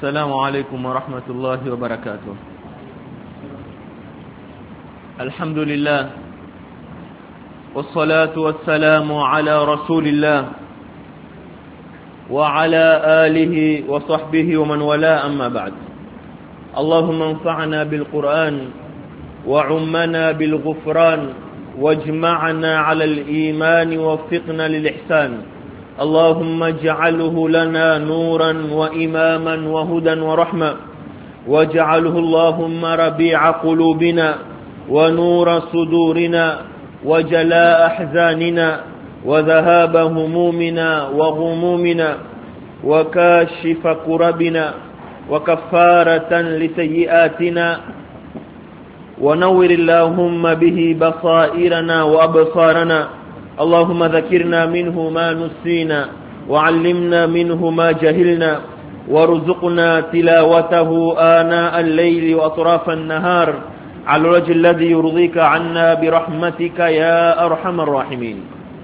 السلام عليكم ورحمة الله وبركاته. الحمد لله والصلاة والسلام على رسول الله وعلى آله وصحبه ومن والاه، أما بعد. اللهم انفعنا بالقرآن وعمنا بالغفران واجمعنا على الإيمان ووفقنا للإحسان. اللهم اجعله لنا نورا وإماما وهدى ورحمة، واجعله اللهم ربيع قلوبنا ونور صدورنا وجلاء أحزاننا وذهاب همومنا وغمومنا وكاشف كربنا وكفارة لسيئاتنا، ونور اللهم به بصائرنا وأبصارنا. اللهم ذكرنا منه ما نسينا وعلمنا منه ما جهلنا، وارزقنا تلاوته آناء الليل وأطراف النهار على الوجه الذي يرضيك عنا برحمتك يا أرحم الراحمين.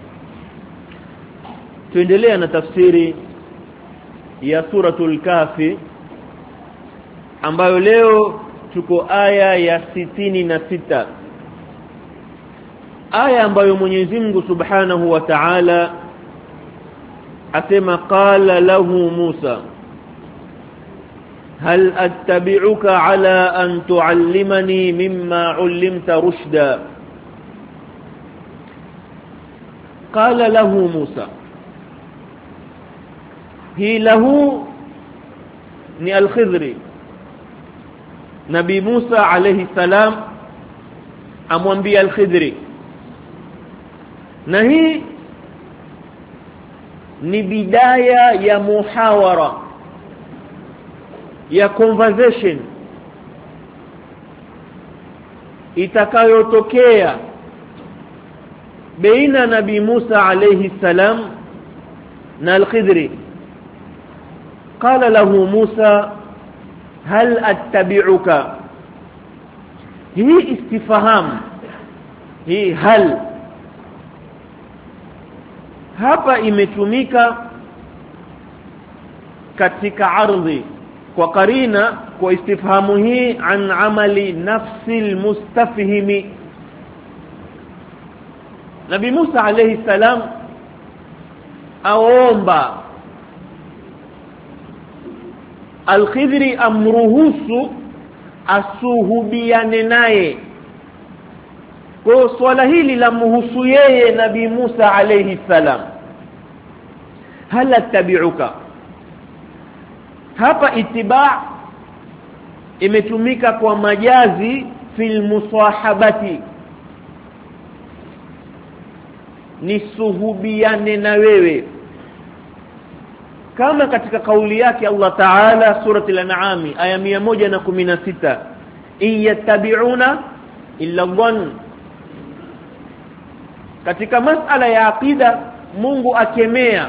tuendelea na tafsiri ya suratul Kahfi ambayo leo tuko aya ya 66, aya ambayo Mwenyezi Mungu Subhanahu wa Ta'ala asema qala lahu Musa hal attabi'uka ala an tu'allimani mimma 'allimta rushda. qala lahu Musa, hi lahu ni al-Khidri. Nabii Musa alayhi salam amwambia al-Khidri, na hii ni bidaya ya muhawara, ya conversation itakayotokea baina Nabii Musa alayhi salam na al-Khidri. qala lahu Musa hal attabi'uka, hii istifham, hii hal hapa imetumika katika ardhi kwa karina, kwa istifhamu hii an amali nafsi almustafhimi. Nabii Musa alayhi salam aomba al-Khidri amruhusu asuhubiane naye. Kwa swala hili la muhusu yeye Nabii Musa alayhi salam, hal attabi'uka, hapa ittiba' imetumika kwa majazi fil musahabati, ni suhubiane na wewe, kama katika kauli yake Allah Ta'ala surati al-An'am aya 116, iyattabi'una illa dhann. Katika masala ya aqida Mungu akemea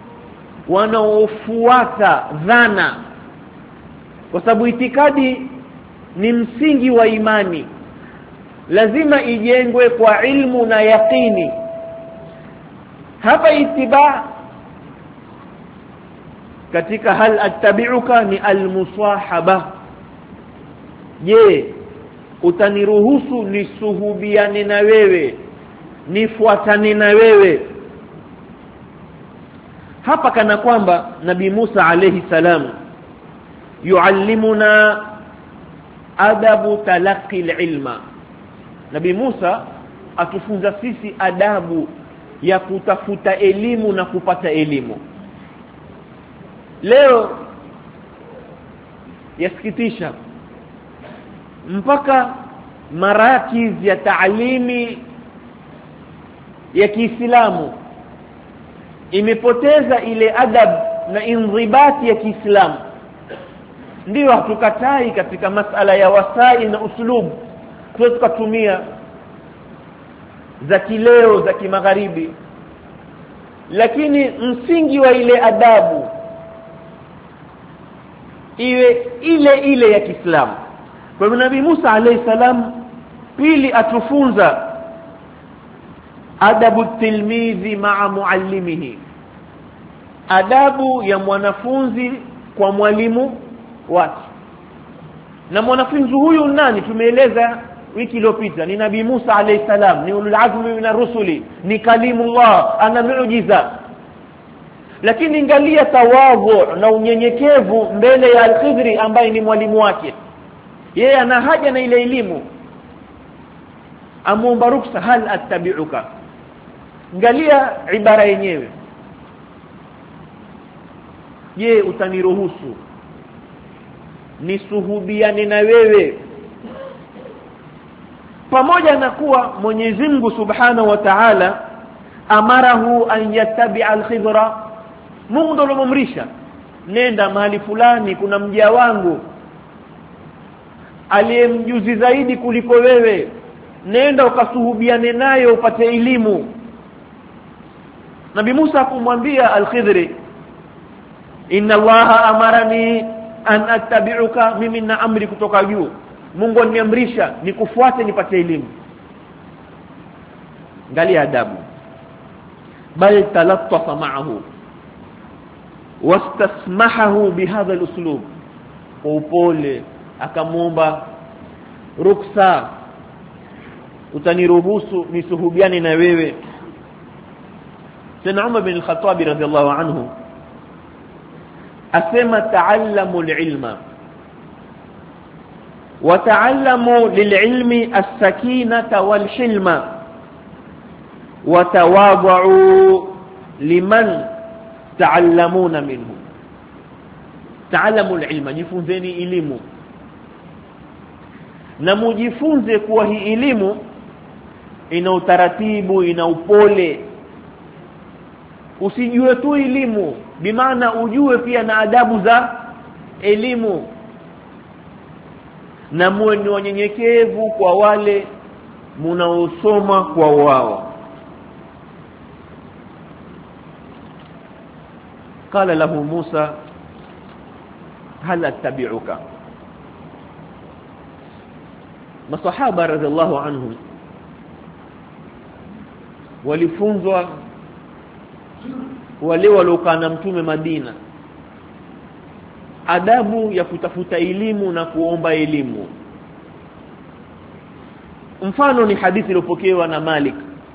wanaofuata dhana, kwa sababu itikadi ni msingi wa imani, lazima ijengwe kwa ilmu na yaqini. Hapa ittiba katika hal attabi'uka ni almusahaba, je utaniruhusu nisuhubiane na wewe, nifuatane na wewe. Hapa kana kwamba Nabii Musa alayhi salam yuallimuna adabu talaqi alilma. Nabii Musa atufunza sisi adabu ya kutafuta elimu na kupata elimu. Leo yasikitisha, mpaka marakiz ya taalimi ya Kiislamu imepoteza ile adab na inzibati ya Kiislamu. Ndio hatukatai katika masala ya wasai na uslub tukatumia za kileo za kimagharibi, lakini msingi wa ile adabu iwe ile ya Kiislamu. Kwa hivyo Nabii Musa alayhi salam pili atufunza adabu tilmidhi ma'a muallimihi, adabu ya mwanafunzi kwa mwalimu watu. Na mwanafunzi huyu nani? Tumeeleza wiki iliyopita, ni Nabii Musa alayhi salam, ni ulul azmi min ar-rusuli, ni kalimullah, ana muujiza. Lakini angalia tawadhu na unyenyekevu mbele ya Al-Khidri ambaye ni mwalimu wake. Yeye ana haja na ile elimu, amuomba ruksa, hal attabi'uka. Angalia ibara yenyewe, je, utaniruhusu nisuhubiane na wewe? Pamoja na kuwa Mwenyezi Mungu Subhanahu wa Ta'ala amarahu an yattabi'a al-Khidra, Mungu ndo alomamrisha, nenda mahali fulani, kuna mja wangu aliyemjuzi zaidi kuliko wewe, nenda ukasuhubiane naye upate elimu. Nabii Musa kumwambia Al-Khidri, inna Allaha amarani an attabi'uka, mimi na amri kutoka juu, Mungu aniamrisha nikufuate nipate elimu. Angalia adabu, bal talattafa ma'ahu wastasmahahu bihadha al-uslub, upole akamuomba ruksa, utaniruhusu nisuhubiane na wewe. Sayyidina Umar bin al-Khattab radhiyallahu anhu asema, ta'allamu al-ilma wa ta'allamu lil-ilmi as-sakinata wal-hilma wa tawadhu liman ta'allamuna minhu. Ta'allamu al-ilma, jifunzeni elimu, na mujifunze kuwa hii elimu ina utaratibu, ina upole. Usijue tu elimu, bimaana ujue pia na adabu za elimu, na muwe ni wanyenyekevu kwa wale munaosoma kwa wao. Qala lahu Musa, hal attabi'uka. Masahaba radhiallahu anhum walifunzwa, wale waliokaa na Mtume Madina, adabu ya kutafuta elimu na kuomba elimu. Mfano ni hadithi iliyopokewa na Malik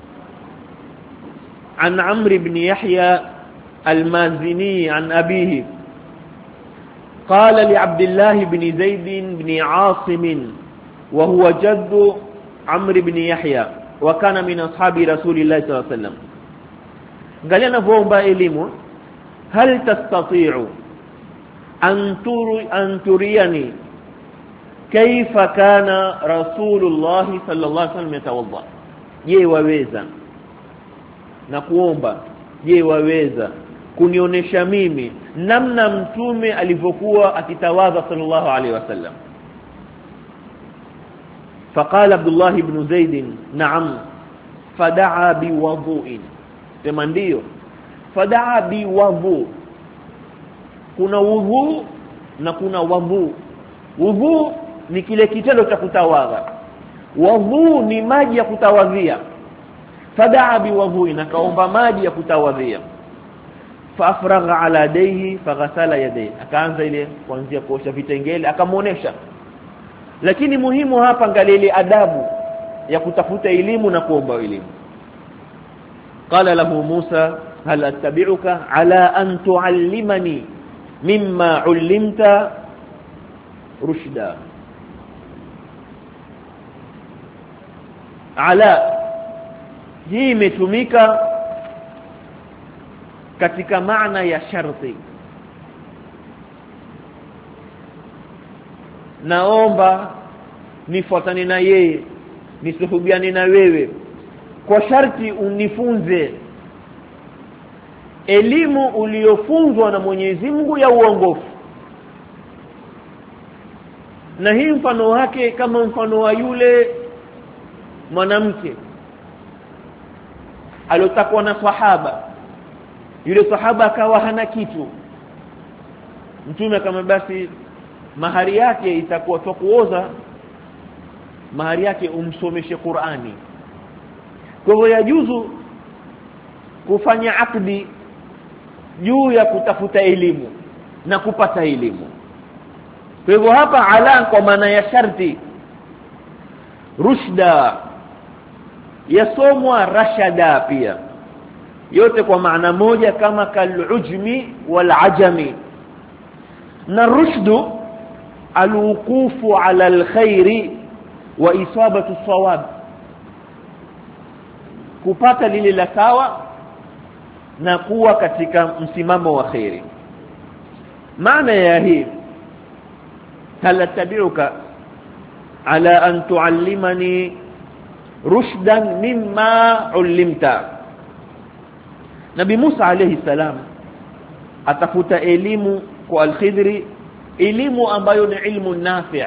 an Amr ibn Yahya al-Mazini an abihi qala li Abdullah ibn Zaid ibn Asim wa huwa jaddu Amr ibn Yahya wa kana min ashabi Rasulillah sallallahu alaihi wasallam. Angalia anavyoomba elimu, hal tastati'u an turiyani kaifa kana Rasulullah sallallahu alaihi wasallam yatawadda. Je, waweza, na kuomba, je waweza kunionyesha mimi namna mtume alivyokuwa akitawadha sallallahu alaihi wasallam? فقال عبد الله بن زيد نعم فدعا بوضوء. Sema ndio, fadaa biwudhu. Kuna wudhu na kuna wudhu. Wudhu ni kile kitendo cha kutawadha, wudhu ni maji ya kutawadhia. Fadaa biwudhu, na kaomba maji ya kutawadhia. Faafragha ala yadayhi faghasala yadayhi, akaanza ile kuanzia kuosha vitengele akamuonesha. Lakini muhimu hapa, angalia ile adabu ya kutafuta elimu na kuomba elimu. Qala lahu Musa, hal attabi'uka ala an tu'allimani mimma 'ullimta rushda. Ala hii imetumika katika maana ya sharti. Naomba nifuatane na yeye, nisuhubiane na wewe, kwa sharti unifunze elimu uliyofunzwa na Mwenyezi Mungu ya uongofu. Na hii mfano wake kama mfano wa yule mwanamke aliyotakwa na sahaba. Yule sahaba akawa hana kitu, Mtume kama basi mahari yake itakuwa kuoza, mahari yake umsomeshe Qur'ani. Kwa hivyo yajuzu kufanya akdi juu ya kutafuta elimu na kupata elimu. Kwa hivyo hapa ala kwa maana ya sharti, rushda yasomwa rashada pia, yote kwa maana moja kama kalujmi walajami. Na rushdu alwuqufu ala alkhairi wa isabatu sawab, kupata lile la sawa na kuwa katika msimamo wa khairi. maana ya hii, hal attabi'uka ala an tuallimani rushdan mimma ullimta. Nabii Musa alayhi salam atafuta elimu kwa al-Khidri, elimu ambayo ni ilmu nafi'.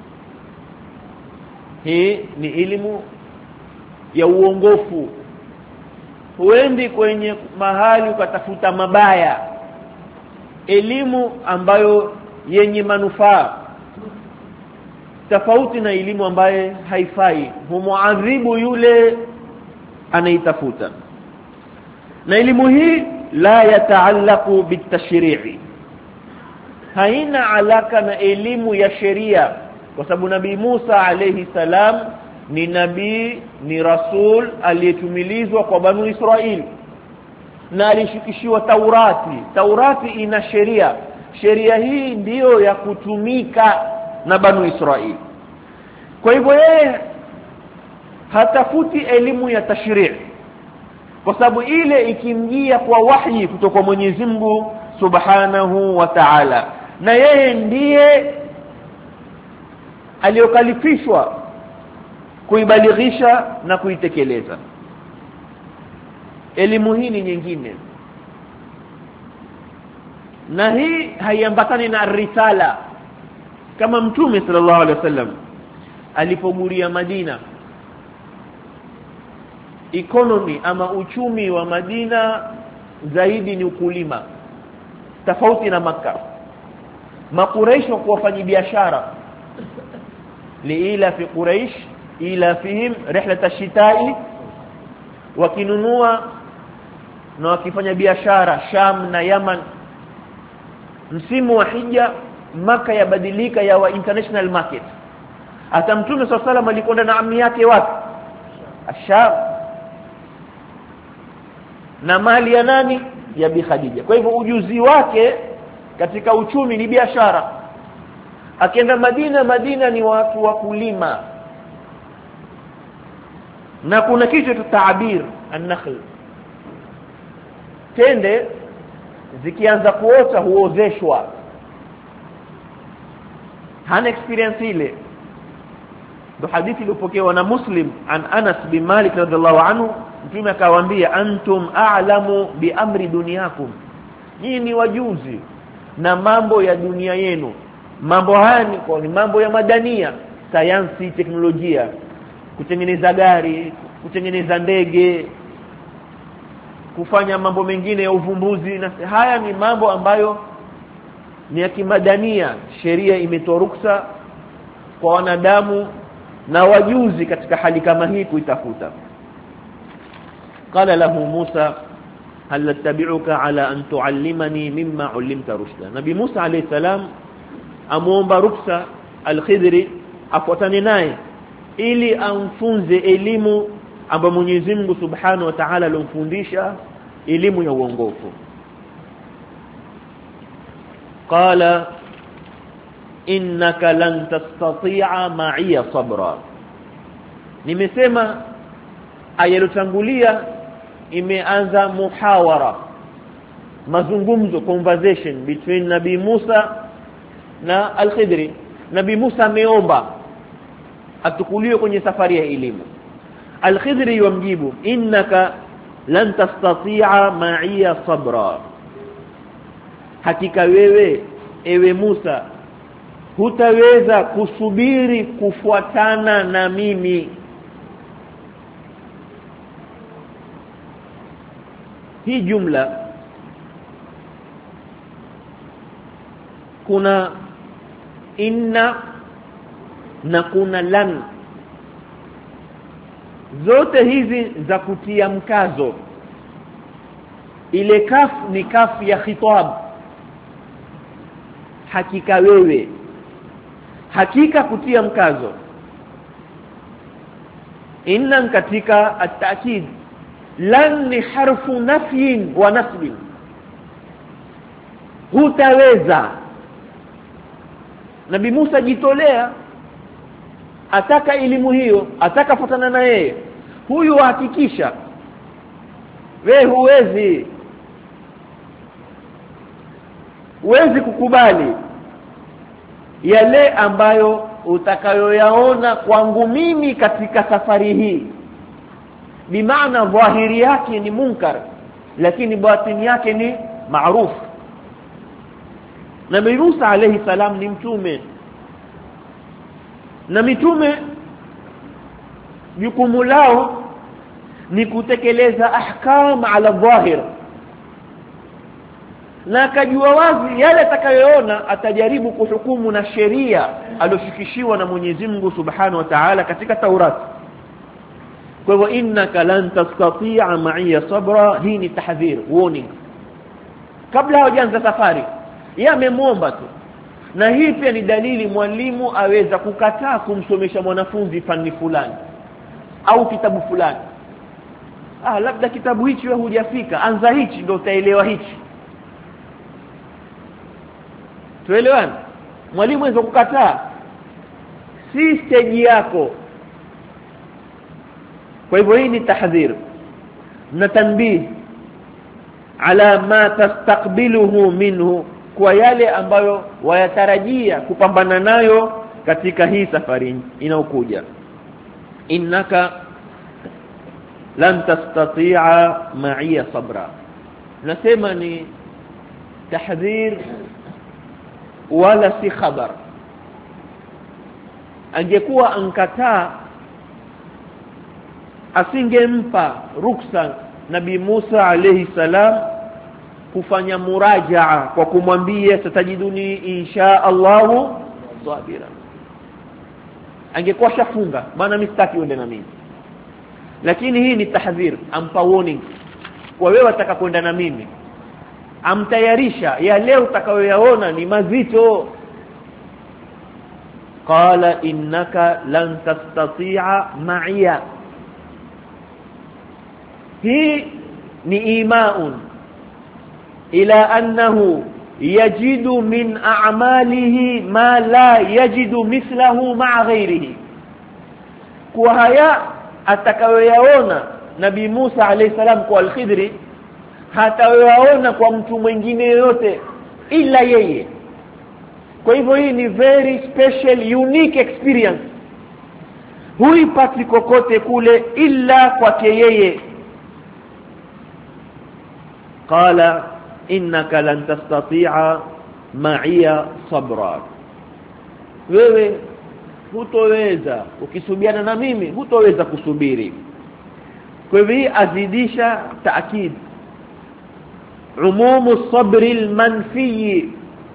Hii ni elimu ya uongofu. Huendi kwenye mahali ukatafuta mabaya, elimu ambayo yenye manufaa, tofauti na elimu ambaye haifai, humuadhibu yule anaitafuta. Na elimu hii la yataallaqu bitashri'i, haina alaka na elimu ya sheria, kwa sababu Nabii Musa alayhi salam ni nabii, ni rasul aliyetumilizwa kwa Banu Israili na alishikishiwa Taurati. Taurati ina sheria, sheria hii ndiyo ya kutumika na Banu Israili. Kwa hivyo yeye hatafuti elimu ya tashrii', kwa sababu ile ikimjia kwa wahyi kutoka Mwenyezi Mungu Subhanahu wa Ta'ala, na yeye ndiye aliyokalifishwa kuibalighisha na kuitekeleza. Elimu hii ni nyingine, na hii haiambatani na risala. Kama Mtume sallallahu alaihi wasallam alipoguria Madina, economy ama uchumi wa Madina zaidi ni ukulima, tofauti na Makka. Makuraish kuwafanya biashara, liila fi Quraish ila fihim rihlat ash-shita'i, wakinunua na wakifanya biashara Sham na Yaman. Msimu wa Hija Makka yabadilika ya wa international market. Hata Mtume sallallahu alaihi wasallam alikwenda na ammi yake wapi? Asham, na mali ya nani? Ya Bi Khadija. Kwa hivyo ujuzi wake katika uchumi ni biashara. Akienda Madina, Madina ni watu wa kulima, na kuna kitu cha taabir an-nakhl, tende zikianza kuota huozeshwa. Hana experience ile. Ndio hadithi iliyopokewa na Muslim an Anas bin Malik radhiallahu anhu, Mtume akawaambia, antum a'lamu bi amri dunyakum, nyinyi ni wajuzi na mambo ya dunia yenu. Mambo haya ni mambo ya madania, sayansi, teknolojia, kutengeneza gari, kutengeneza ndege, kufanya mambo mengine ya uvumbuzi, na haya ni mambo ambayo ni ya kimadania. Sheria imetoa ruksa kwa wanadamu na wajuzi katika hali kama hii kuitafuta. Qala lahu Musa hal attabi'uka ala an tuallimani mimma 'allimta rushda. Nabii Musa alayhi salam amuomba ruksa al-Khidri afuatane naye ili amfunze elimu ambayo Mwenyezi Mungu Subhanahu wa Ta'ala alomfundisha, elimu ya uongofu. Qala innaka lan tastati'a ma'iya sabra. Nimesema ayalotangulia imeanza muhawara, mazungumzo, conversation between Nabii Musa na al-Khidri. Nabii Musa ameomba atukuliwe kwenye safari ya elimu. Al-Khidri yamjibu, innaka lan tastati'a ma'iya sabra, hakika wewe ewe Musa hutaweza kusubiri kufuatana na mimi. Hii jumla kuna inna na kuna lan, zote hizi za kutia mkazo. Ile kaf ni kaf ya khitab, hakika wewe, hakika kutia mkazo. Inna katika at-ta'kid, lan ni harfu nafyin wa nasbin, hutaweza. Nabii Musa jitolea, ataka elimu hiyo, ataka fuatana na yeye. Huyu hakikisha wewe huwezi kukubali yale ambayo utakayoyaona kwangu mimi katika safari hii. Bimaana dhahiri yake ni munkar, lakini batini yake ni maarufu. Nabii Musa alayhi salam ni mtume, na mitume jukumu lao ni kutekeleza ahkam ala dhahir, na akajua wazi yale atakayoona atajaribu kuhukumu na sheria aliyoshikishiwa na Mwenyezi Mungu Subhanahu wa Ta'ala katika Taurat. Kwa hivyo innaka lan tastati'a ma'iya sabra, hii ni tahdhir, warning. Kabla hajaanza safari yeye amemwomba tu, na hii pia ni dalili mwalimu aweza kukataa kumsomesha mwanafunzi fani fulani au kitabu fulani. Labda kitabu hichi wewe hujafika, anza hichi ndio utaelewa hichi. Tuelewana? Mwalimu anaweza kukataa, si stage yako. Kwa hivyo hii ni tahdhir na tanbih ala ma tastaqbiluhu minhu, kwa yale ambayo wayatarajia kupambana nayo katika hii safari inayokuja. Innaka lan tastati'a ma'iya sabra, nasema ni tahdhir wala si khabar. Angekuwa ankataa, asingempa ruksa Nabii Musa alayhi salam kufanya murajaa kwa kumwambia satajiduni insha Allahu sabira. Angekuwa shafunga, maana mistaki uende na mimi. Lakini hii ni tahdhir, ampa warning. Kwa wewe wataka kwenda na mimi, amtayarisha ya leo utakayoyaona ni mazito. Qala innaka lan tastati'a ma'iya, hii ni imaun ila annahu yajidu min a'malihi ma la yajidu mithlahu ma'a ghayrihi. Kwa haya atakayoyaona Nabii Musa alayhi salam kwa al-Khidri hatayaona kwa mtu mwingine yote ila yeye. Kwa hivyo hii ni very special, unique experience, huipati kokote kule ila kwake yeye. Qala innaka lan tastati'a ma'iya sabra, wewe hutoweza, ukisubiana na mimi hutoweza kusubiri. Kwa hivyo azidisha taakid umumu sabri almanfi,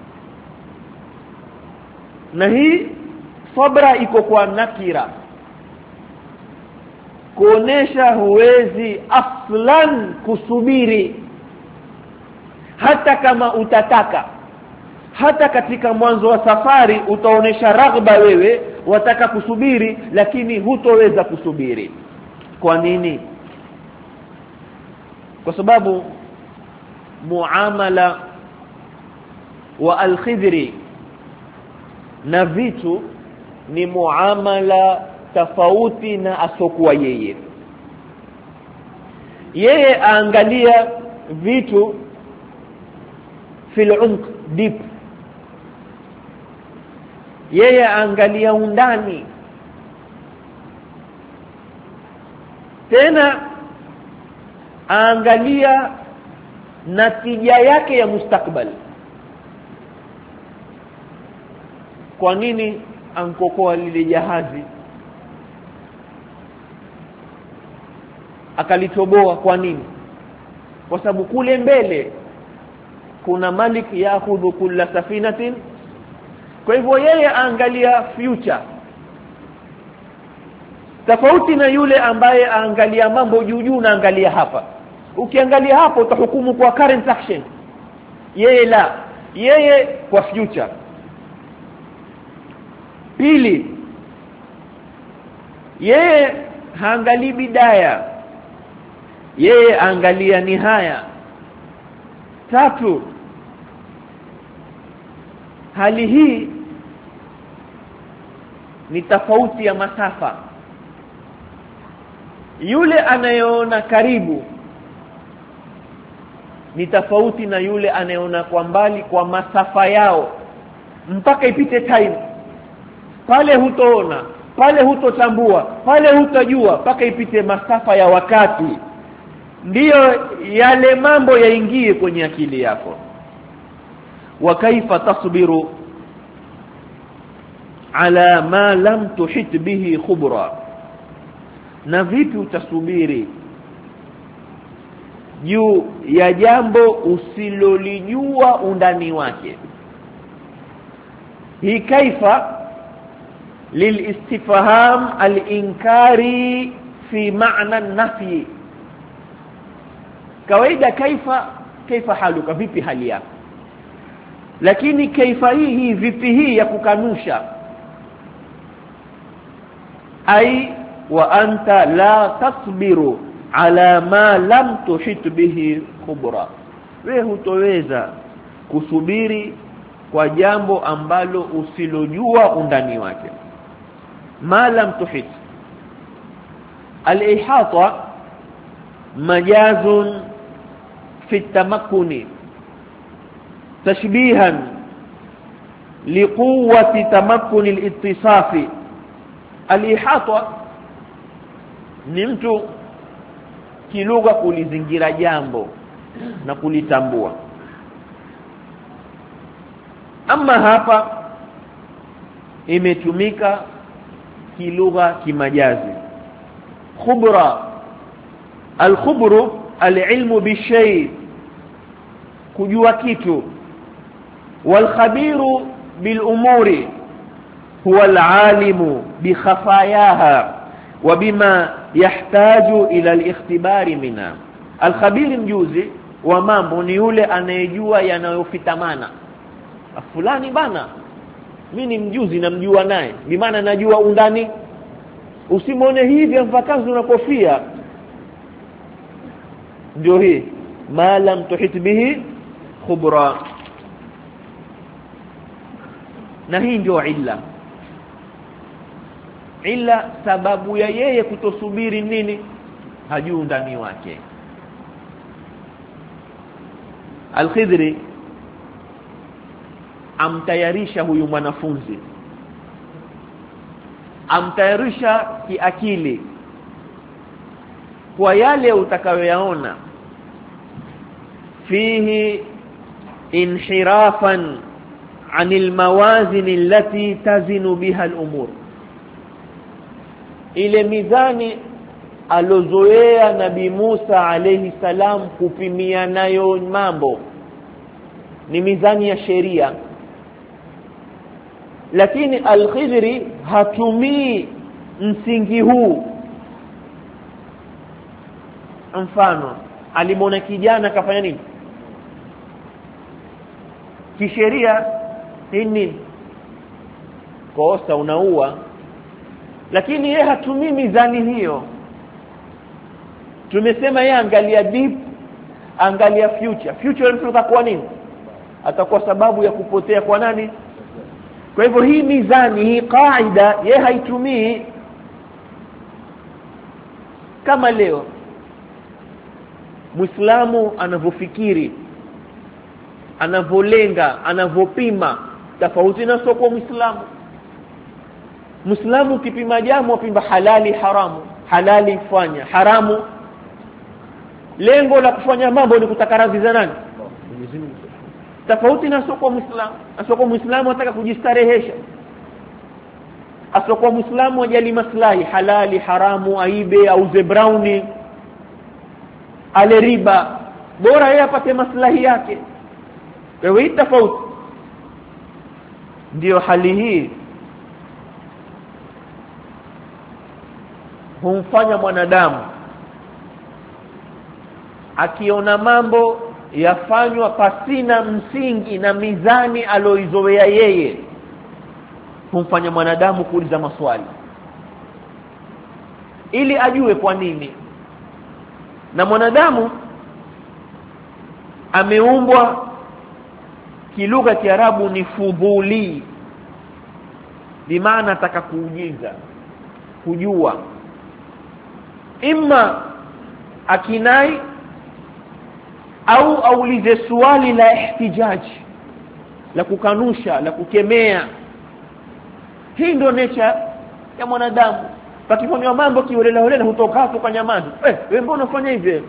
na hii sabra iko kwa nakira, kuonesha huwezi aslan kusubiri hata kama utataka. Hata katika mwanzo wa safari utaonesha raghba, wewe wataka kusubiri, lakini hutoweza kusubiri. Kwa nini? Kwa sababu muamala wa al-Khidri na vitu ni muamala tofauti na asokuwa yeye. Yeye aangalia vitu fil umq, deep. Yeye aangalia undani, tena aangalia natija yake ya mustakbali. Kwa nini ankokoa lile jahazi akalitoboa? Kwa nini? Kwa sababu kule mbele kuna malik yaakhudhu kulla safinatin. Kwa hivyo yeye aangalia future, tofauti na yule ambaye aangalia mambo juu na angalia hapa. Ukiangalia hapo utahukumu kwa current action, yeye la, yeye kwa future. Pili, yeye haangalii bidaya, yeye angalia nihaya. Tatu, hali hii ni tofauti ya masafa. Yule anayeona karibu ni tofauti na yule anayeona kwa mbali, kwa masafa yao mpaka ipite time. Pale hutoona, pale hutotambua, pale hutajua mpaka ipite masafa ya wakati, ndiyo yale mambo yaingie kwenye akili yako. Wa kaifa tasbiru ala ma lam tuhit bihi khubra, na vipi utasubiri juu ya jambo usilolijua undani wake. Hii kaifa lilistifham alinkari fi maana nafi. Kawaida kaifa haluka, vipi hali yako, lakini kaifa hii vipi hii ya kukanusha. Ai wa anta la tasbiru ala ma lam tuhit bihi khubra, wewe hutoweza kusubiri kwa jambo ambalo usilojua undani wake. Ma lam tuhit, al-ihata majazun fi tamakkuni tashbihan liquwwati tamakkuni al-ittisafi. Al-ihata ni mtu kilugha kulizingira jambo na kulitambua. Ama hapa imetumika kilugha kimajazi. Khubra, al-khubru al-ilmu bishay, kujua kitu. Wal khabiru bil umuri huwa al-alimu bi khafayaha wa bima yahtaju ila al-ikhtibari minha. Al-khabir, mjuzi wa mambo, ni yule anayejua yanayofitamana. Fulani bana, mimi ni mjuzi, namjua naye, bi maana najua undani. Usimwone hivi amvakazi na kofia. Ndio hii ma lam tuhit bihi khubra. Na hii ndio illa sababu ya yeye kutosubiri nini? Hajui ndani wake. Al-Khidri amtayarisha huyu mwanafunzi, amtayarisha kiakili kwa yale utakayoyaona. Fihi inhirafan anil mawazin allati tazinu biha al-umur, ile mizani alozoea Nabii Musa alayhi salam kupimia nayo mambo, ni mizani ya sheria. Lakini Al-Khidri hatumii msingi huu. Mfano, alimwona kijana kafanya nini kisheria, nini kosa, unaua, lakini yeye hatumii mizani hiyo. Tumesema yeye angalia deep, angalia future mtu atakuwa nini, atakuwa sababu ya kupotea kwa nani. Kwa hivyo hii mizani, hii kaida yeye haitumii. Kama leo Muislamu anavyofikiri, anavolenga, anavopima, tofauti na soko Muislamu. Muislamu kipima jambo apimba halali haramu, halali fanya, haramu. Lengo la kufanya mambo ni kutaka radhi za nani? Mwenyezi Mungu. Tofauti na soko Muislamu. Soko Muislamu anataka kujistarehesha. Asoko Muislamu ajali maslahi, halali haramu, aibe auze brownie, ale riba, bora yeye apate maslahi yake. Wewe tofauti. Ndio hali hii humfanya mwanadamu akiona mambo yafanywa pasina msingi na mizani aloizoea yeye, humfanya mwanadamu kuuliza maswali ili ajue kwa nini. Na mwanadamu ameumbwa kilugha ya Kiarabu ni fudhuli, bimaana ataka kuuliza, kujua, imma akinai au aulize swali la ihtijaji, la kukanusha, la kukemea. Hii ndio nature ya mwanadamu. Pakifanywa mambo kiolela holela hutoka kwa nyamazi, wewe mbona unafanya hivi?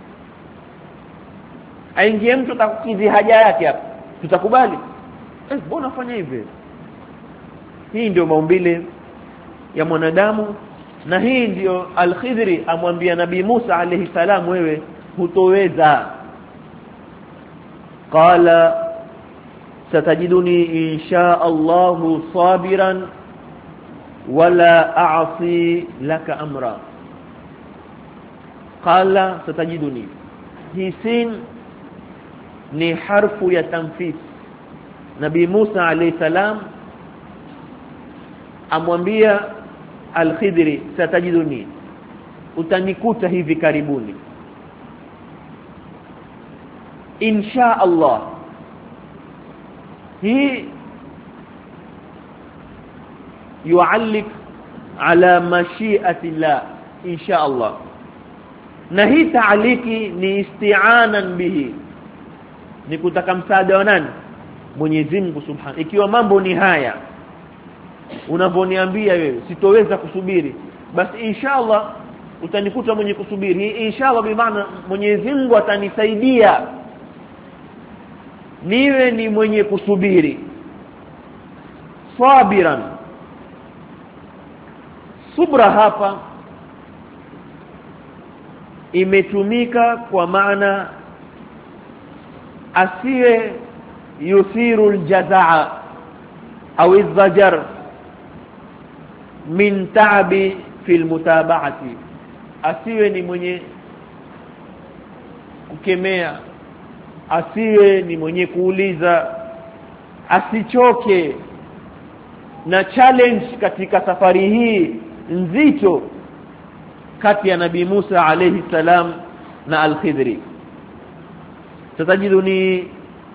Aingie mtu atakukizi haja yake hapa, tutakubali? Mbona unafanya hivi? Hii ndio maumbile ya mwanadamu, na hii ndio Al-Khidri amwambia Nabii Musa alayhi salam, wewe hutoweza. Qala satajiduni insha Allah sabiran wala a'si laka amra. Qala satajiduni, hii sin ni harfu ya tanfis. Nabii Musa alayhi salam amwambia Al-Khidri, satajiduni, utanikuta hivi karibuni, insha Allah. hii yuallik ala mashiati Allah, insha Allah. Na hii taaliki ni isti'anan bihi, ni kutaka msaada wa nani? Mwenyezi Mungu Subhanahu. Ikiwa mambo ni haya unavoniambia wewe sitoweza kusubiri, basi inshallah utanikuta mwenye kusubiri. Hii inshallah bi maana Mwenyezi Mungu atanisaidia niwe ni mwenye kusubiri. Sabiran, subra hapa imetumika kwa maana asiye yuthiru aljazaa au adh-dhajar min ta'bi fil mutaba'ati, asiwe ni mwenye kukemea, asiwe ni mwenye kuuliza, asichoke na challenge katika safari hii nzito kati ya Nabii Musa alayhi salam na Al-Khidri. Satajiduni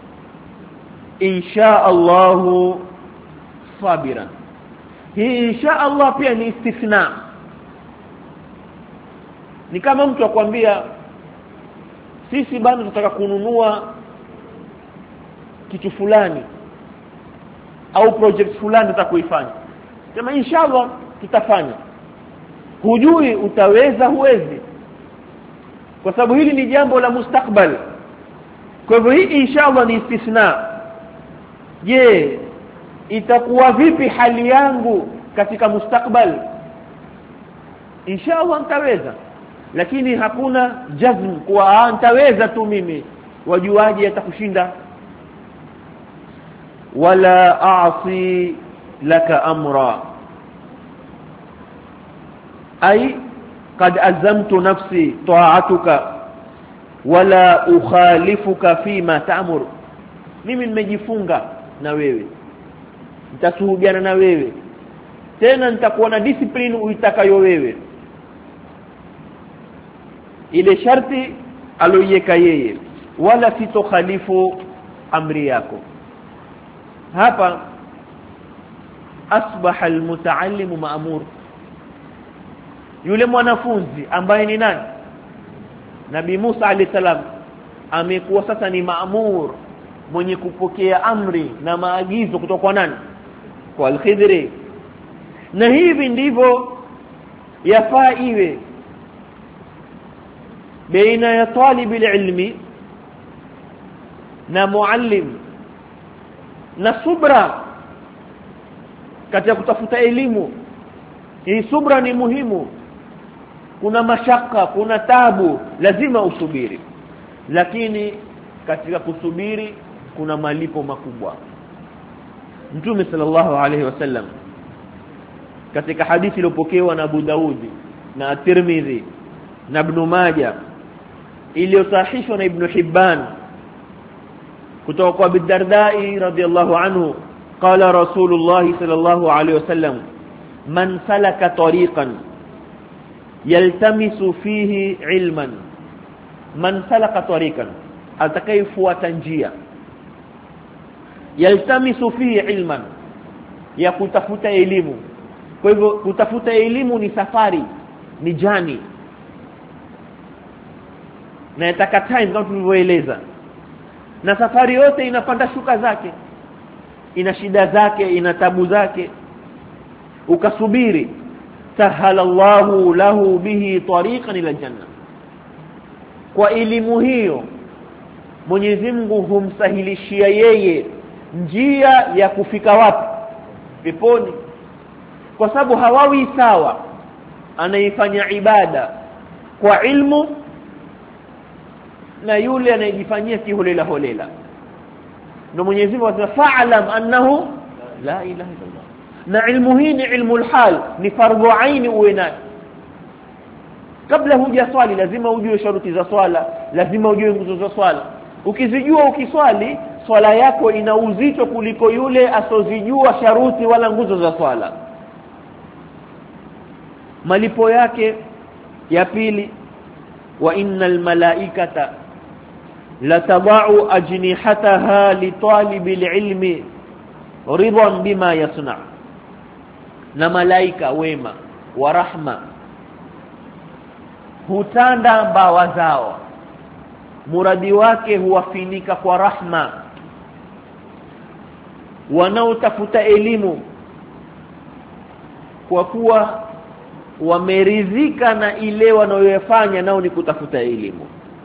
insha Allah sabiran. Hii insha Allah pia ni istithna. Ni kama mtu akwambia sisi bado tunataka kununua kitu fulani au project fulani tutakuifanya, sema inshallah tutafanya. Hujui utaweza huwezi, kwa sababu hili ni jambo la mustakbal. Kwa hivyo hii inshallah ni istithna. Je, itakuwa vipi hali yangu katika mustakbal? Inshallah nitaweza, lakini hakuna jazm kwa nitaweza tu mimi. Wajuaje atakushinda? Wala a'si laka amra, ay qad azamtu nafsi ta'atuka wala ukhalifuka fima ta'mur. Mimi nimejifunga na wewe, nitasuhubiana na wewe, tena nitakuwa na discipline uitakayo wewe, ile sharti aloiweka yeye, wala sitokhalifu amri yako. Hapa asbaha almutaallimu ma'mur. Yule mwanafunzi ambaye ni nani? Nabii Musa alayhi salam amekuwa sasa ni ma'mur, mwenye kupokea amri na maagizo kutoka kwa nani? Kwa Al-Khidri. Na hivi ndivyo yafaa iwe baina ya talib ilmi na muallim, na subra katika kutafuta elimu. Hii subra ni muhimu. Kuna mashaka, kuna tabu, lazima usubiri, lakini katika kusubiri kuna malipo makubwa. Mtume sallallahu alaihi wasallam katika hadithi iliyopokewa na Abu Daudi na At-Tirmidhi na Ibn Majah, iliyosahihishwa na Ibn Hibban kutoka kwa Abi Darda radhiyallahu anhu, qala Rasulullah sallallahu alayhi wasallam man salaka tariqan yaltamisu fihi ilman, man salaka tariqan, atakayefuata njia, yaltamisu fihi ilman, ya kutafuta elimu. Kwa hivyo kutafuta elimu ni safari, ni jani, na yataka time kama tulivyoeleza, na safari yote inapanda shuka zake, ina shida zake, ina tabu zake. Ukasubiri, sahalallahu lahu bihi tariqan ila janna, kwa elimu hiyo Mwenyezi Mungu humsahilishia yeye njia ya kufika wapi? Peponi. Kwa sababu hawawi sawa anaifanya ibada kwa ilmu na yule anayejifanyia kiholela holela. Ndio Mwenyezi Mungu anasema fa'lam annahu la ilaha illallah. Na ilmu hii ni ilmu al-hal, ni fardhu aini uwe nayo. Kabla hujaswali lazima ujue sharuti za swala, lazima ujue nguzo za swala. Ukizijua ukiswali, swala yako ina uzito kuliko yule asozijua sharuti wala nguzo za swala. Malipo yake ya pili, wa innal malaikata latadau ajnihataha litalibil ilmi ridan bima yasna. Na malaika wema wa rahma hutanda mbawa zao, muradi wake huwafinika kwa rahma wanaotafuta elimu, kwa kuwa wameridhika na ile wanayofanya, nao ni kutafuta elimu.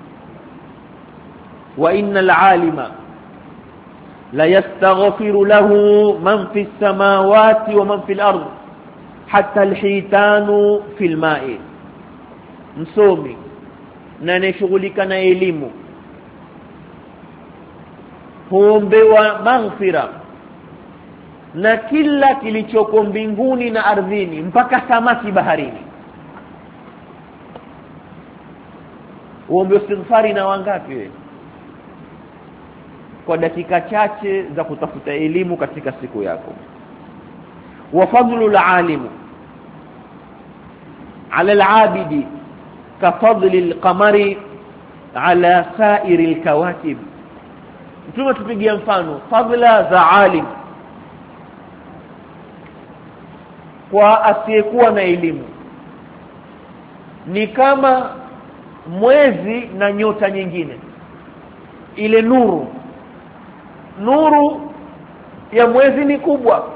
Wa innal alima la yastaghfiru lahu man fis samawati wa man fil ardh hatta alhitanu fil ma'i. Msomi na anayeshughulika na elimu huombewa maghfira na kila kilichoko mbinguni na ardhini, mpaka samaki baharini. Uombe istighfari na wangapi wewe kwa dakika chache za kutafuta elimu katika siku yako. Wa fadlul alim ala al-abidi ka fadli al-qamari ala sa'iri al-kawakib. Mtume tupigia mfano fadla za alim kwa asiyekuwa na elimu ni kama mwezi na nyota nyingine. Ile nuru ya mwezi ni kubwa,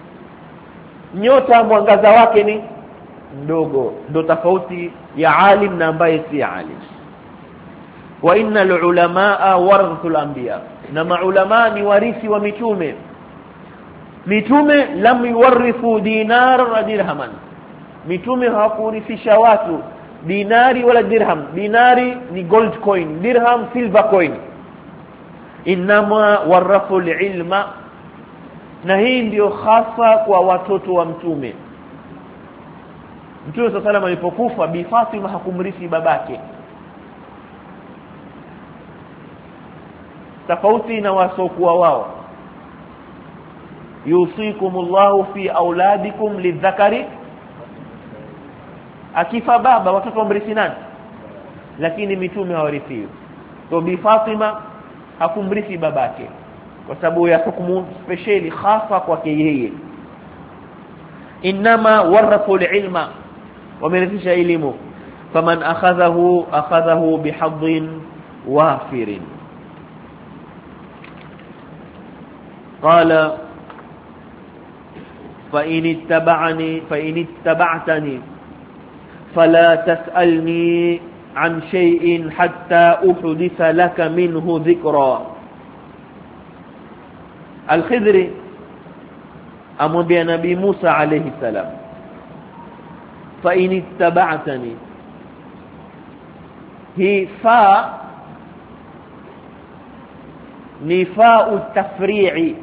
nyota mwangaza wake ni mdogo. Ndio tofauti ya alim na ambaye si alim. Wa innal ulamaa warathul anbiya, na maulama ni warithi wa mitume. Mitume lam yuwarithu dinar wa dirhaman, mitume hawakurithisha watu dinari wala dirham. Dinari ni gold coin, dirham silver coin. Inma warathu ilma, na hii ndio hasa kwa watoto wa mtume. Mtume sallallahu alayhi alipokufa, Bi Fatima hakumrithi babake, tofauti na wasokuwa wao. Yusikumullahu fi auladikum lidhakari, akifa baba watoto wamrithi nani? Lakini mitume hawarithi. So Bi Fatima hakumrithi babake kwa sababu ya hukumu speciali khasa kwake yeye. Inma warathu ilma, wamerithisha elimu. Faman akhadhahu bihadhin wafirin. Qala فإن اتبعتني فلا تسألني عن شيء حتى أحدث لك منه ذكرا. الخضر amwambia Nabii Musa alayhi salam, fa in ittaba'tani, hi fa ni fa'u tafri'i.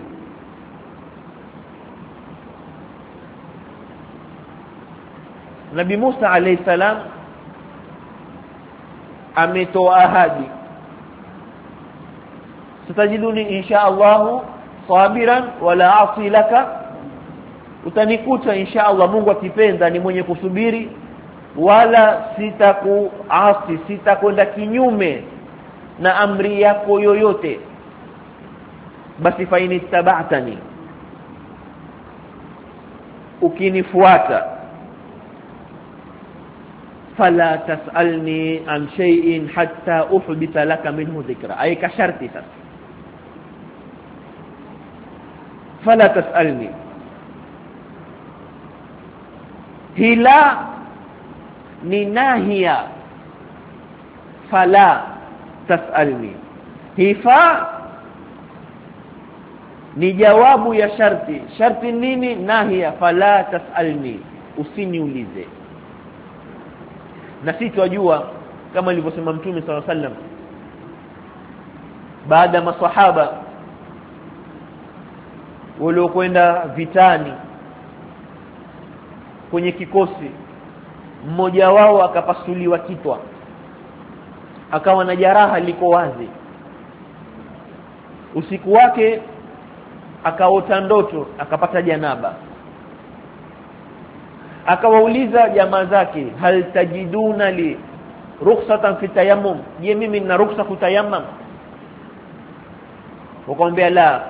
Nabii Musa alayhi salam ametoa ahadi, satajiduni insha Allah sabiran wala asi laka, utanikuta insha Allah Mungu akipenda ni mwenye kusubiri wala sitakuasi, sitakwenda kinyume na amri yako yoyote. Basi fa inittaba'tani, ukinifuata, fala tasalni an shay'in hatta uhditha laka minhu dhikra. Ay ka sharti sasa, fala tasalni, hila ni nahia, fala tasalni, hifa ni jawabu ya sharti. Sharti nini? Nahia, fala tasalni, usiniulize. Na sisi tunajua kama alivyosema Mtume sallallahu alaihi wasallam baada maswahaba waliokwenda vitani kwenye kikosi, mmoja wao akapasuliwa kichwa, akawa na jeraha liko wazi. Usiku wake akaota ndoto, akapata janaba. Akawauliza jamaa zake, hal tajiduna li rukhsatan fi tayammum, je mimi nina ruhusa kutayammam? Wakamwambia la,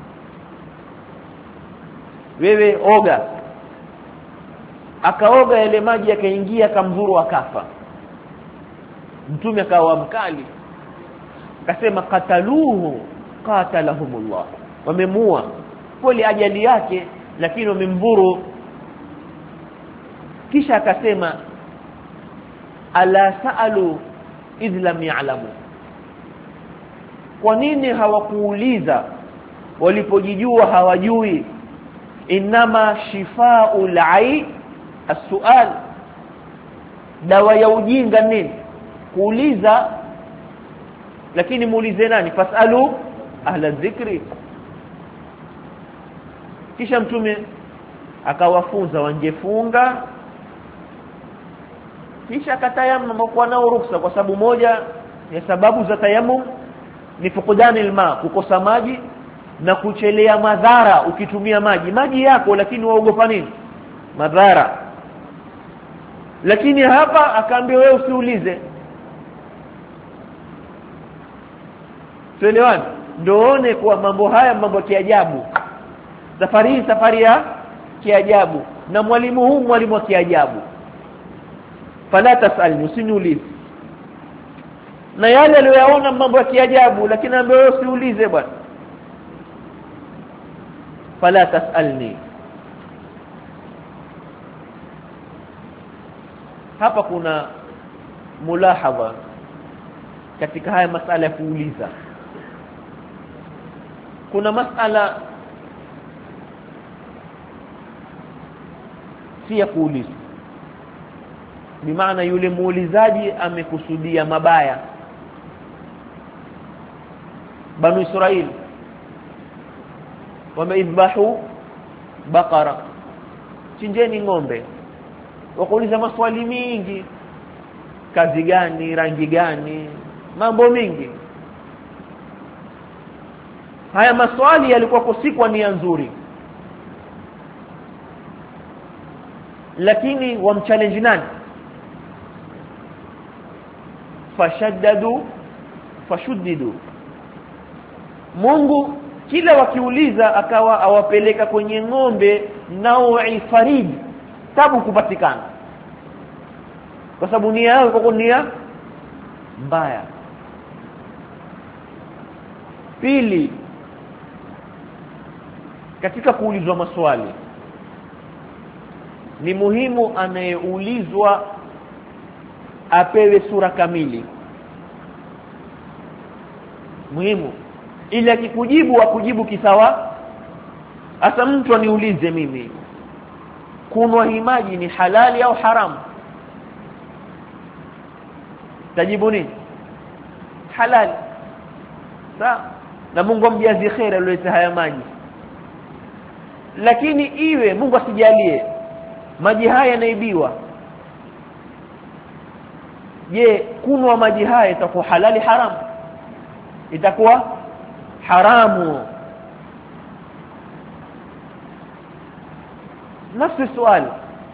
wewe oga. Akaoga, yale maji yakaingia, akamdhuru, akafa. Mtume akawa mkali, akasema qataluhu qatalahumullah, wamemua kweli ajali yake, lakini wamemdhuru. Kisha akasema ala saalu idh lam ya'lamu, kwa nini hawakuuliza walipojijua hawajui? Inama shifaa'ul ai as-su'al, dawa ya ujinga nini? Kuuliza. Lakini muulize nani? fasalu ahla dhikri. Kisha Mtume akawafunza wangefunga, kisha akatayammum kwa nao ruhusa, kwa sababu moja ya sababu za tayammum ni fukudani alma, kukosa maji na kuchelea madhara ukitumia maji yako, lakini waogopa nini? Madhara. Lakini hapa akaambia wewe usiulize. Tuelewane, ndoone kwa mambo haya, mambo ya kiajabu. Safari hii safari ya kiajabu, na mwalimu wa kiajabu. Fala tasalni, usiniulize. Na yale aliyoyaona mambo ya kiajabu, lakini ambaye wewe usiulize bwana. Fala tasalni. Hapa kuna mulahadha katika haya masala ya kuuliza. Kuna masala si ya kuuliza, bimaana yule muulizaji amekusudia mabaya. Banu Israil wameidhbahu baqara, chinjeni ng'ombe. Wakauliza maswali mingi, kazi gani, rangi gani, mambo mingi. Haya maswali yalikuwa kusikwa nia nzuri, lakini wamchallenge nani? fashuddidu. Mungu kila wakiuliza akawa awapeleka kwenye ng'ombe naui farid, tabu kupatikana, kwa sababu nia yao kwa nia mbaya. Pili, katika kuulizwa maswali ni muhimu anayeulizwa apewe sura kamili, muhimu, ili akikujibu akujibu kisawa. Hasa mtu aniulize mimi, kunwa hii maji ni halali au haramu? Tajibu nini? Halali. Sawa, na Mungu amjazie khair aliyoleta haya maji. Lakini iwe Mungu asijalie maji haya yanaibiwa, je, kunwa maji haya itakuwa halali haramu? Itakuwa haramu. nafsi swali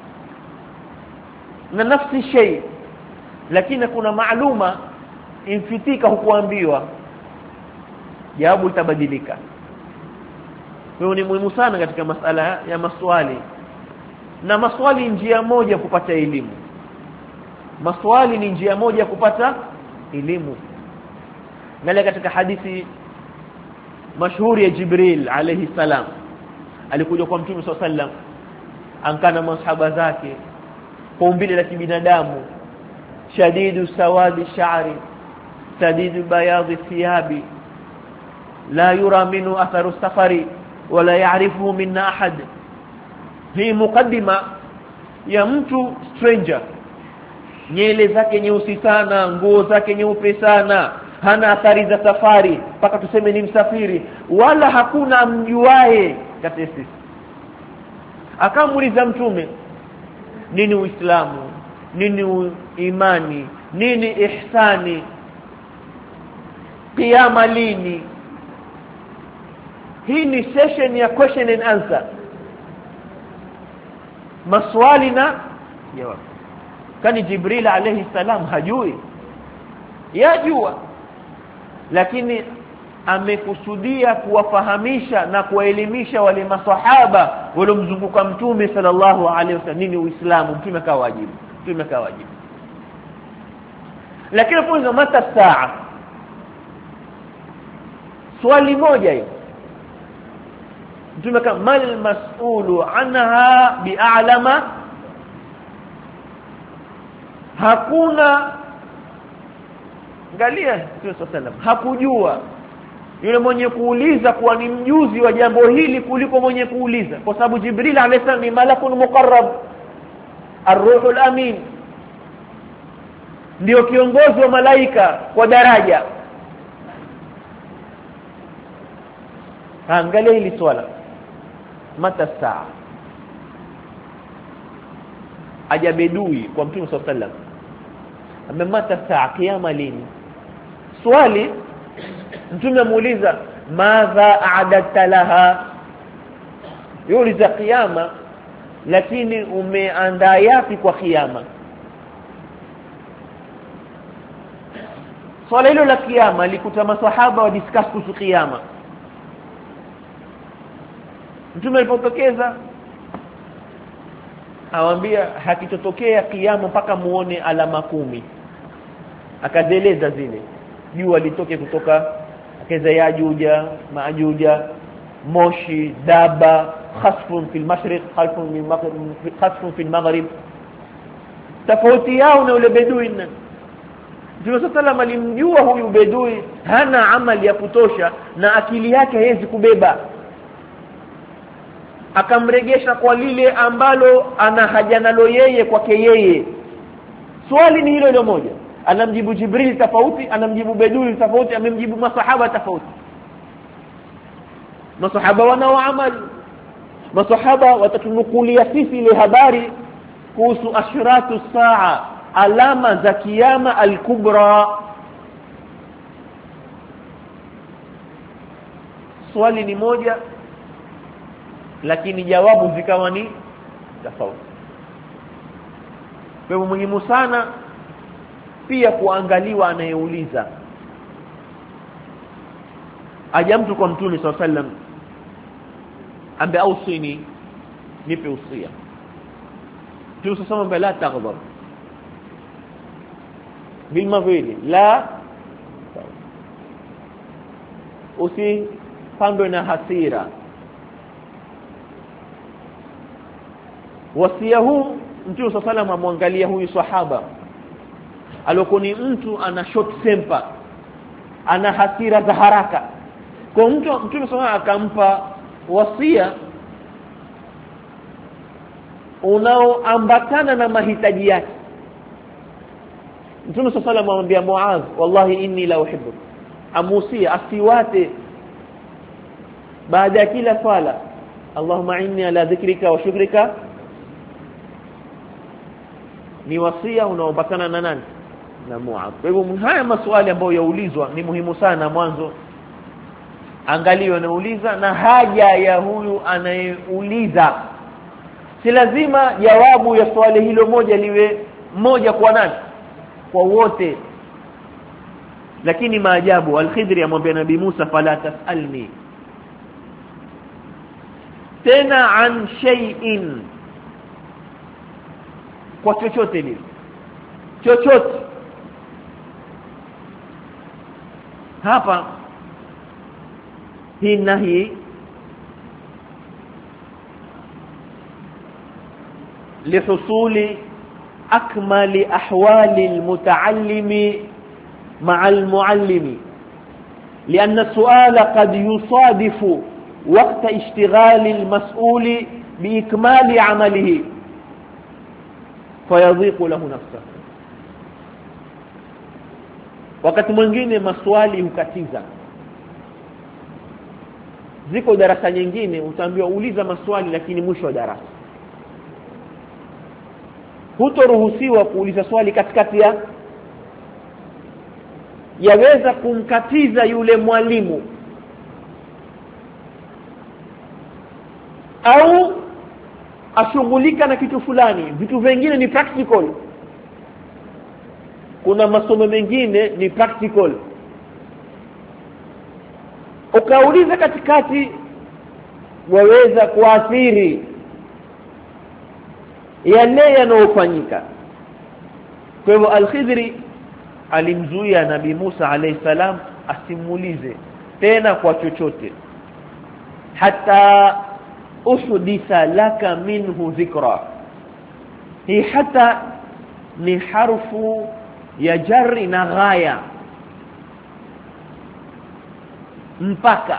na nafsi shay, lakini kuna maaluma infitika hukuambiwa, jawabu litabadilika. Hiyo ni muhimu sana katika masala ya maswali. Na maswali njia moja kupata elimu. Maswali ni njia moja kupata elimu. Ngale katika hadithi mashuhuri ya Jibril alayhi salam, alikuja kwa Mtume SAW, ankana masahaba zake kwa umbile la kibinadamu, shadidu sawadi sha'ri, shadidu bayadhi thiyabi, la yura minhu atharu safari wala ya'rifuhu minna ahad. Hii mukaddima ya mtu stranger, nyele zake nyeusi sana, nguo zake nyeupe sana, hana athari za safari mpaka tuseme ni msafiri, wala hakuna mjuae kati sisi. Akamuuliza Mtume, nini Uislamu, nini imani, nini ihsani, kiyama lini? Hii ni session ya question and answer, maswali na jawab. Kani Jibril alayhi salam hajui? Yajua, lakini amekusudia kuwafahamisha na kuwaelimisha wale maswahaba waliomzunguka Mtume sallallahu alayhi wasallam nini Uislamu. Mtume kawajibu, lakini kwanza mata saa, swali moja hili Mtume kama mal mas'ulu anha bi'alama, hakuna angalia Mtume sallam hakujua yule mwenye kuuliza kuwa ni mjuzi wa jambo hili kuliko mwenye kuuliza, kwa sababu Jibril alayhi salam ni malakun muqarrab, ar-ruhul amin, ndio kiongozi wa malaika kwa daraja. Angalia hili swala, mata saa, ajabedui kwa Mtume sallam, amemata saa, kiyama lini? Swali Mtume amuuliza madha a'adta laha, yuliza kiyama, lakini umeandaa yapi kwa kiyama? Swala hilo la kiyama likuta maswahaba wa discuss kuhusu kiyama. Mtume alipotokeza awaambia hakitotokea kiyama mpaka muone alama 10. Akazeleza zile, jua litoke kutoka akeza yajuja maajuja, moshi, daba, khasfun fil mashriq, khasfun fil maghrib. Tofauti yao na ule bedui. Mtume sallallahu alimjua huyu bedui hana amali ya kutosha na akili yake haiwezi kubeba, akamregesha kwa lile ambalo ana haja nalo yeye kwake yeye. Swali ni hilo moja, anamjibu Jibril tofauti, anamjibu bedui tofauti, amemjibu masahaba tofauti. Masahaba wanao amali, masahaba watatunukulia sisi ile habari kuhusu ashratu saa, alama za kiyama al-kubra. Swali ni moja, lakini jawabu zikawa ni tofauti. Kwa hivyo muhimu sana pia kuangaliwa anayeuliza. Aja mtu kwa Mtume sallallahu alayhi wasallam ambe ausini, nipe usia. Mtume sallallahu alayhi wasallam la taghdab bil mawili, la usipandwe na hasira. Wasia huu Mtume sallallahu alayhi wasallam amwangalia huyu sahaba alikuwa ni mtu ana short temper, ana hasira za haraka. Kwa Mtume sallallahu akampa wasia unaoambatana na mahitaji yake. Mtume sallallahu alayhi amwambia Muadh, wallahi inni la uhibbu, amusia asiwate baada ya kila swala, Allahumma inni ala dhikrika wa shukrika. Ni wasia unaoambatana na nani? Na Muadh. Kwa hivyo haya maswali ambayo yaulizwa ni muhimu sana. Mwanzo angalia anauliza na haja ya huyu anayeuliza. si lazima jawabu ya swali hilo moja liwe moja kwa nani, kwa wote. Lakini maajabu, Al-Khidri amwambia Nabii Musa fala tasalni tena an shay'in, kwa chochote lile, chochote. Hapa hii nahi لحصول أكمل أحوال المتعلم مع المعلم، لأن السؤال قد يصادف وقت اشتغال المسؤول بإكمال عمله فيضيق له نفسه. wakati mwingine maswali hukatiza. Ziko darasa nyingine utaambiwa uliza maswali lakini mwisho wa darasa. Hutoruhusiwa kuuliza swali katikati yaweza kumkatiza yule mwalimu au ashughulika na kitu fulani. Vitu vingine ni practical, kuna masomo mengine ni practical. Ukauliza katikati waweza kuathiri yale yanayofanyika. Kwa hivyo Al-Khidri alimzuia Nabii Musa alayhi salam asimulize tena kwa chochote, hata uhditha laka minhu dhikra. Hii hata ni harfu ya jarri na ghaya, mpaka.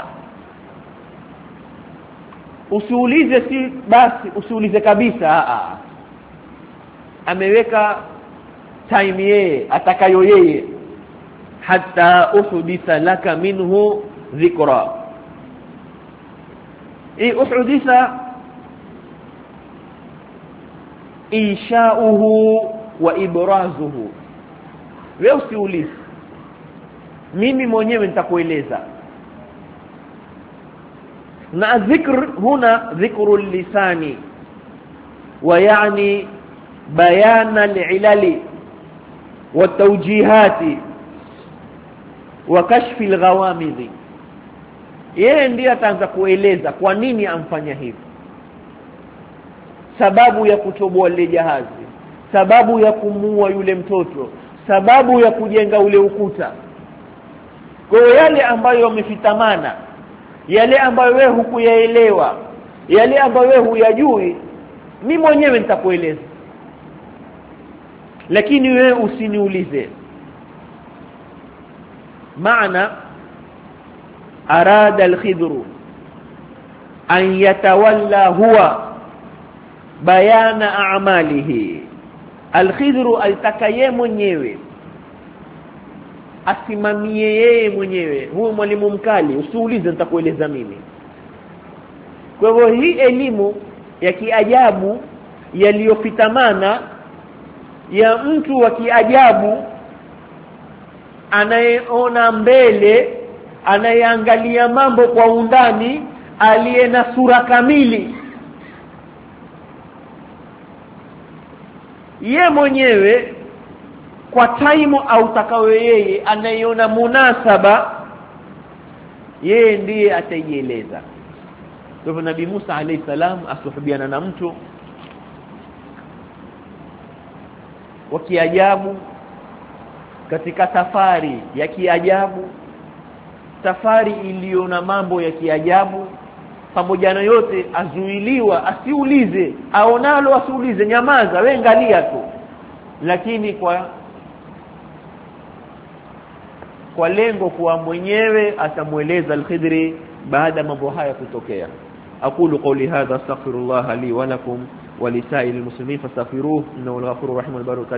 Usiulize si basi, usiulize kabisa. Ameweka time yeye atakayo yeye, hata uhditha laka minhu dhikra. uhditha insha'uhu wa ibrazuhu. Wewe usiulize, mimi mwenyewe nitakueleza. Na dhikr huna dhikru lisani, wa yani bayana al-ilali wa tawjihati wa kashfi al-ghawamidhi. Yeye ndiye ataanza kueleza kwa nini amfanya hivi, sababu ya kutoboa ile jahazi, sababu ya kumuua yule mtoto, sababu ya kujenga ule ukuta. Kwa yale ambayo yamefitamana, yale ambayo wewe hukuyaelewa, yale ambayo wewe huyajui, mimi mwenyewe nitakueleza, lakini wewe usiniulize. Maana arada al-Khidru an yatawalla huwa bayana a'malihi. Al-Khidru alitaka yeye mwenyewe asimamie yeye mwenyewe. Huyu mwalimu mkali, usiulize, nitakueleza mimi. Kwa hivyo hii elimu ya kiajabu yaliyofitamana ya mtu wa kiajabu, anayeona mbele, anayeangalia mambo kwa undani, aliye na sura kamili, ye mwenyewe kwa time au takao yeye anaiona munasaba, yeye ndiye ataieleza. Kwa hivyo Nabii Musa alayhi salam asuhubiana na mtu wa kiajabu katika safari ya kiajabu, safari iliyo na mambo ya kiajabu. Pamoja na yote azuiliwa asiulize, aonalo asiulize, nyamaza wewe, angalia tu. Lakini kwa lengo kuwa mwenyewe atamueleza Al-Khidri baada mambo haya kutokea. Aqulu qawli hadha astaghfirullah li wa lakum wa lisa'il muslimin fastaghfiruhu innahu al-ghafurur rahim al-barur.